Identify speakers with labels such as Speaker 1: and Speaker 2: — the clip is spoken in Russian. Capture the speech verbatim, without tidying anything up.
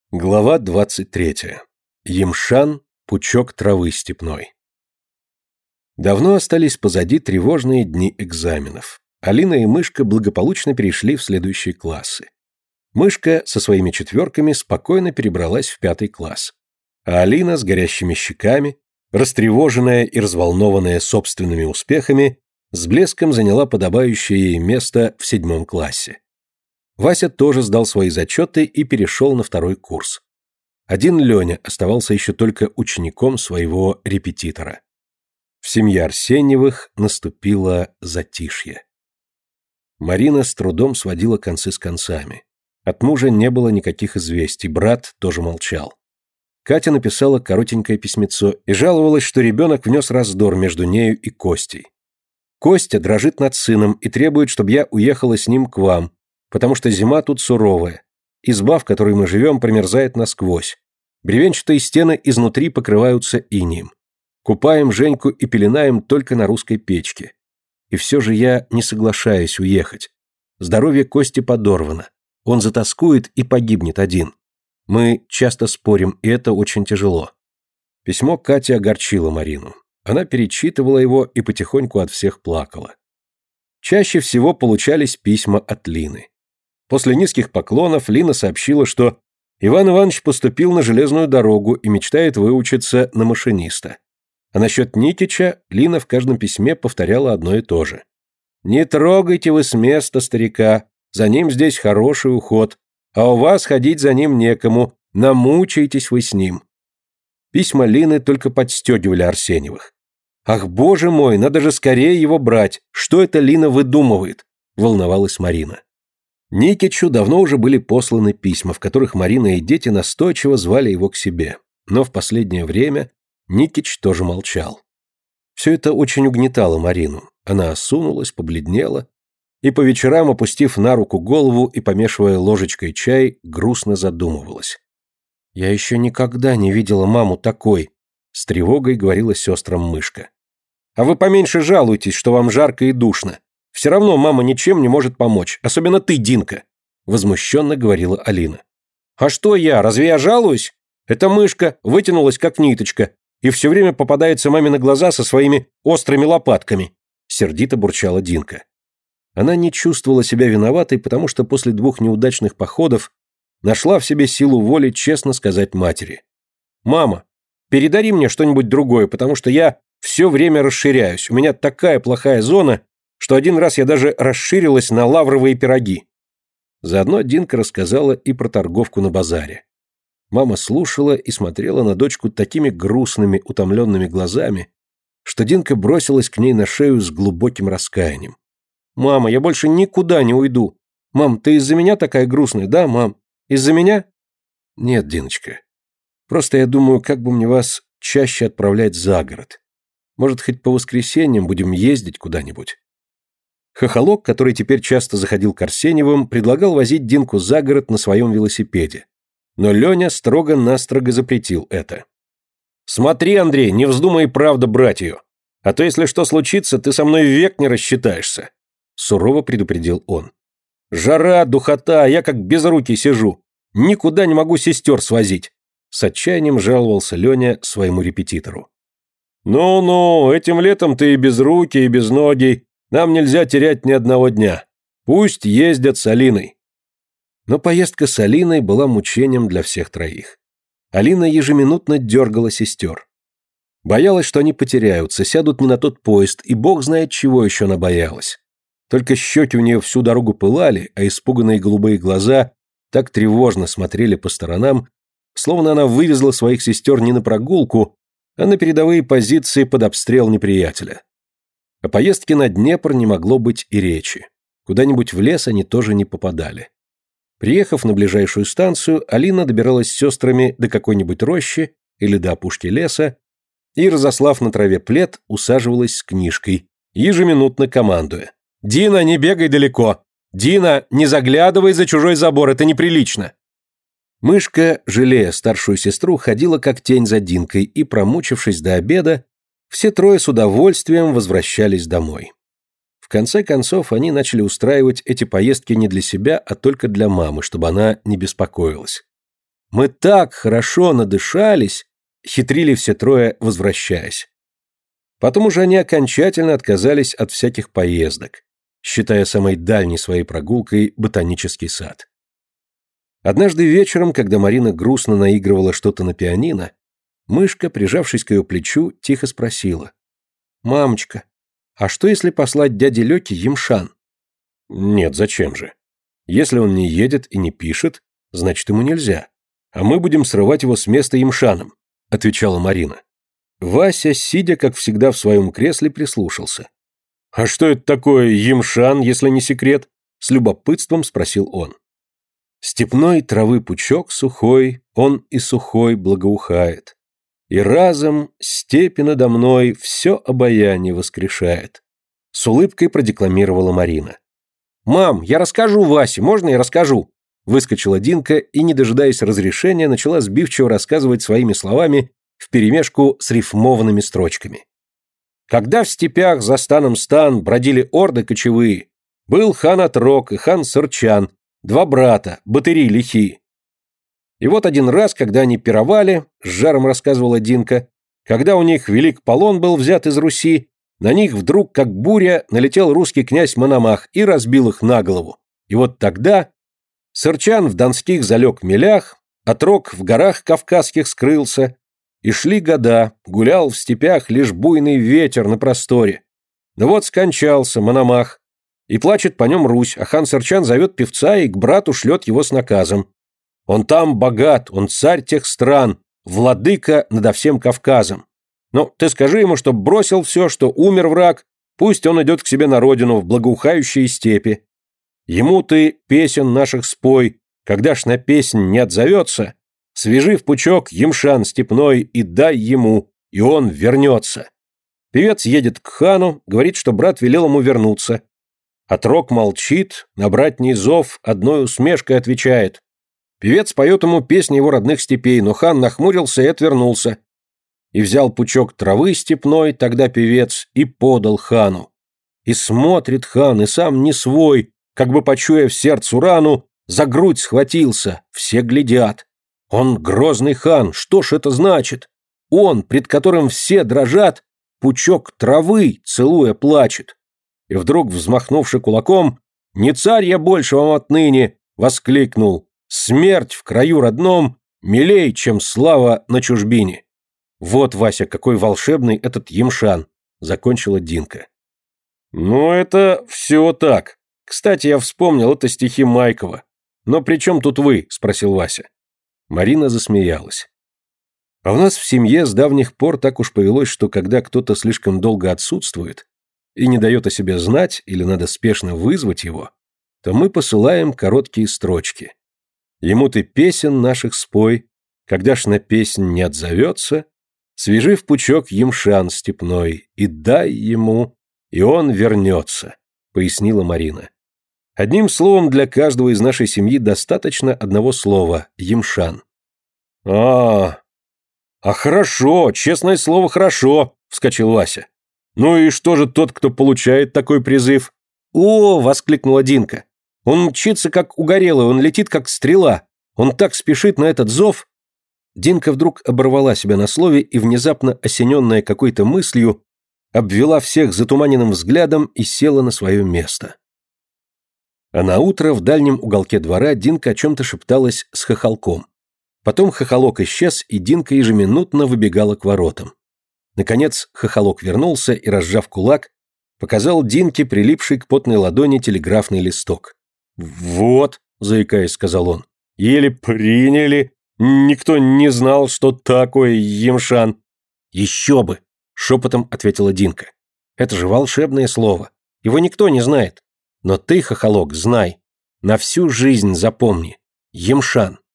Speaker 1: Глава двадцать третья. Емшан, пучок травы степной. Давно остались позади тревожные дни экзаменов. Алина и Мышка благополучно перешли в следующие классы. Мышка со своими четверками спокойно перебралась в пятый класс. А Алина с горящими щеками, растревоженная и разволнованная собственными успехами, с блеском заняла подобающее ей место в седьмом классе. Вася тоже сдал свои зачеты и перешел на второй курс. Один Леня оставался еще только учеником своего репетитора. В семье Арсеньевых наступило затишье. Марина с трудом сводила концы с концами. От мужа не было никаких известий, брат тоже молчал. Катя написала коротенькое письмецо и жаловалась, что ребенок внес раздор между нею и Костей. Костя дрожит над сыном и требует, чтобы я уехала с ним к вам, потому что зима тут суровая. Изба, в которой мы живем, промерзает насквозь. Бревенчатые стены изнутри покрываются инеем. Купаем Женьку и пеленаем только на русской печке. И все же я не соглашаюсь уехать. Здоровье Кости подорвано. Он затоскует и погибнет один. Мы часто спорим, и это очень тяжело. Письмо Кати огорчило Марину. Она перечитывала его и потихоньку от всех плакала. Чаще всего получались письма от Лины. После низких поклонов Лина сообщила, что Иван Иванович поступил на железную дорогу и мечтает выучиться на машиниста. А насчет Никича Лина в каждом письме повторяла одно и то же. «Не трогайте вы с места старика, за ним здесь хороший уход, а у вас ходить за ним некому, намучаетесь вы с ним». Письма Лины только подстегивали Арсеньевых. «Ах, боже мой, надо же скорее его брать, что это Лина выдумывает?» – волновалась Марина. Никичу давно уже были посланы письма, в которых Марина и дети настойчиво звали его к себе, но в последнее время Никич тоже молчал. Все это очень угнетало Марину, она осунулась, побледнела и по вечерам, опустив на руку голову и помешивая ложечкой чай, грустно задумывалась. «Я еще никогда не видела маму такой», — с тревогой говорила сестрам Мышка. «А вы поменьше жалуйтесь, что вам жарко и душно. Все равно мама ничем не может помочь, особенно ты, Динка», — возмущенно говорила Алина. «А что я, разве я жалуюсь? Эта Мышка вытянулась как ниточка и все время попадается маме на глаза со своими острыми лопатками», — сердито бурчала Динка. Она не чувствовала себя виноватой, потому что после двух неудачных походов нашла в себе силу воли честно сказать матери. «Мама, передари мне что-нибудь другое, потому что я все время расширяюсь, у меня такая плохая зона, что один раз я даже расширилась на лавровые пироги». Заодно Динка рассказала и про торговку на базаре. Мама слушала и смотрела на дочку такими грустными, утомленными глазами, что Динка бросилась к ней на шею с глубоким раскаянием. «Мама, я больше никуда не уйду. Мам, ты из-за меня такая грустная, да, мам? Из-за меня?» «Нет, Диночка. Просто я думаю, как бы мне вас чаще отправлять за город. Может, хоть по воскресеньям будем ездить куда-нибудь». Хохолок, который теперь часто заходил к Арсеньевым, предлагал возить Динку за город на своем велосипеде. Но Леня строго-настрого запретил это. «Смотри, Андрей, не вздумай правда брать ее. А то, если что случится, ты со мной век не рассчитаешься», — сурово предупредил он. «Жара, духота, а я как безрукий сижу. Никуда не могу сестер свозить», — с отчаянием жаловался Леня своему репетитору. «Ну-ну, этим летом ты и безрукий, и безногий. Нам нельзя терять ни одного дня. Пусть ездят с Алиной». Но поездка с Алиной была мучением для всех троих. Алина ежеминутно дергала сестер. Боялась, что они потеряются, сядут не на тот поезд, и бог знает, чего еще она боялась. Только щеки у нее всю дорогу пылали, а испуганные голубые глаза так тревожно смотрели по сторонам, словно она вывезла своих сестер не на прогулку, а на передовые позиции под обстрел неприятеля. О поездке на Днепр не могло быть и речи. Куда-нибудь в лес они тоже не попадали. Приехав на ближайшую станцию, Алина добиралась с сестрами до какой-нибудь рощи или до опушки леса и, разослав на траве плед, усаживалась с книжкой, ежеминутно командуя. «Дина, не бегай далеко! Дина, не заглядывай за чужой забор, это неприлично!» Мышка, жалея старшую сестру, ходила как тень за Динкой, и, промучившись до обеда, все трое с удовольствием возвращались домой. В конце концов, они начали устраивать эти поездки не для себя, а только для мамы, чтобы она не беспокоилась. Мы так хорошо надышались, хитрили все трое, возвращаясь. Потом уже они окончательно отказались от всяких поездок, считая самой дальней своей прогулкой ботанический сад. Однажды вечером, когда Марина грустно наигрывала что-то на пианино, мышка, прижавшись к ее плечу, тихо спросила: «Мамочка, а что если послать дяде Лёке Емшан?» «Нет, зачем же? Если он не едет и не пишет, значит, ему нельзя. А мы будем срывать его с места Емшаном», — отвечала Марина. Вася, сидя, как всегда, в своем кресле, прислушался. «А что это такое Емшан, если не секрет?» — с любопытством спросил он. «Степной травы пучок сухой, он и сухой благоухает. И разом степи надо мной все обаяние воскрешает», — с улыбкой продекламировала Марина. «Мам, я расскажу Васе, можно я расскажу?» Выскочила Динка и, не дожидаясь разрешения, начала сбивчиво рассказывать своими словами вперемешку с рифмованными строчками. «Когда в степях за станом стан бродили орды кочевые, был хан Отрок и хан Сырчан, два брата, батыри лихие. И вот один раз, когда они пировали, с жаром рассказывала Динка, когда у них велик полон был взят из Руси, на них вдруг, как буря, налетел русский князь Мономах и разбил их на голову. И вот тогда Сырчан в донских залег мелях, Отрок в горах кавказских скрылся, и шли года, гулял в степях лишь буйный ветер на просторе. Но вот скончался Мономах, и плачет по нем Русь, а хан Сырчан зовет певца и к брату шлет его с наказом. Он там богат, он царь тех стран, владыка надо всем Кавказом. Но ты скажи ему, чтоб бросил все, что умер враг, пусть он идет к себе на родину в благоухающие степи. Ему ты песен наших спой, когда ж на песнь не отзовется, свяжи в пучок Емшан степной и дай ему, и он вернется». Певец едет к хану, говорит, что брат велел ему вернуться. Отрок молчит, на братний зов одной усмешкой отвечает. Певец поет ему песни его родных степей, но хан нахмурился и отвернулся. И взял пучок травы степной, тогда певец, и подал хану. И смотрит хан, и сам не свой, как бы почуяв сердцу рану, за грудь схватился, все глядят. Он грозный хан, что ж это значит? Он, пред которым все дрожат, пучок травы, целуя, плачет. И вдруг, взмахнувши кулаком, «Не царь я больше вам отныне!» воскликнул. «Смерть в краю родном милей, чем слава на чужбине!» «Вот, Вася, какой волшебный этот Емшан!» закончила Динка. «Ну, это все так. Кстати, я вспомнил, это стихи Майкова. Но при чем тут вы?» спросил Вася. Марина засмеялась. «А у нас в семье с давних пор так уж повелось, что когда кто-то слишком долго отсутствует и не дает о себе знать, или надо спешно вызвать его, то мы посылаем короткие строчки. Ему ты песен наших спой, когда ж на песнь не отзовется, свяжи в пучок Емшан степной и дай ему, и он вернется», пояснила Марина. «Одним словом, для каждого из нашей семьи достаточно одного слова – Емшан». «А, а хорошо, честное слово, хорошо», – вскочил Вася. «Ну и что же тот, кто получает такой призыв?» «О!» – воскликнула Динка. «Он мчится, как угорелый, он летит, как стрела. Он так спешит на этот зов». Динка вдруг оборвала себя на слове и, внезапно осененная какой-то мыслью, обвела всех затуманенным взглядом и села на свое место. А наутро в дальнем уголке двора Динка о чем-то шепталась с хохолком. Потом хохолок исчез, и Динка ежеминутно выбегала к воротам. Наконец хохолок вернулся и, разжав кулак, показал Динке прилипший к потной ладони телеграфный листок. «Вот», — заикаясь, сказал он, — «еле приняли, никто не знал, что такое Емшан». «Еще бы», — шепотом ответила Динка. «Это же волшебное слово, его никто не знает. Но ты, хохолок, знай, на всю жизнь запомни, Емшан».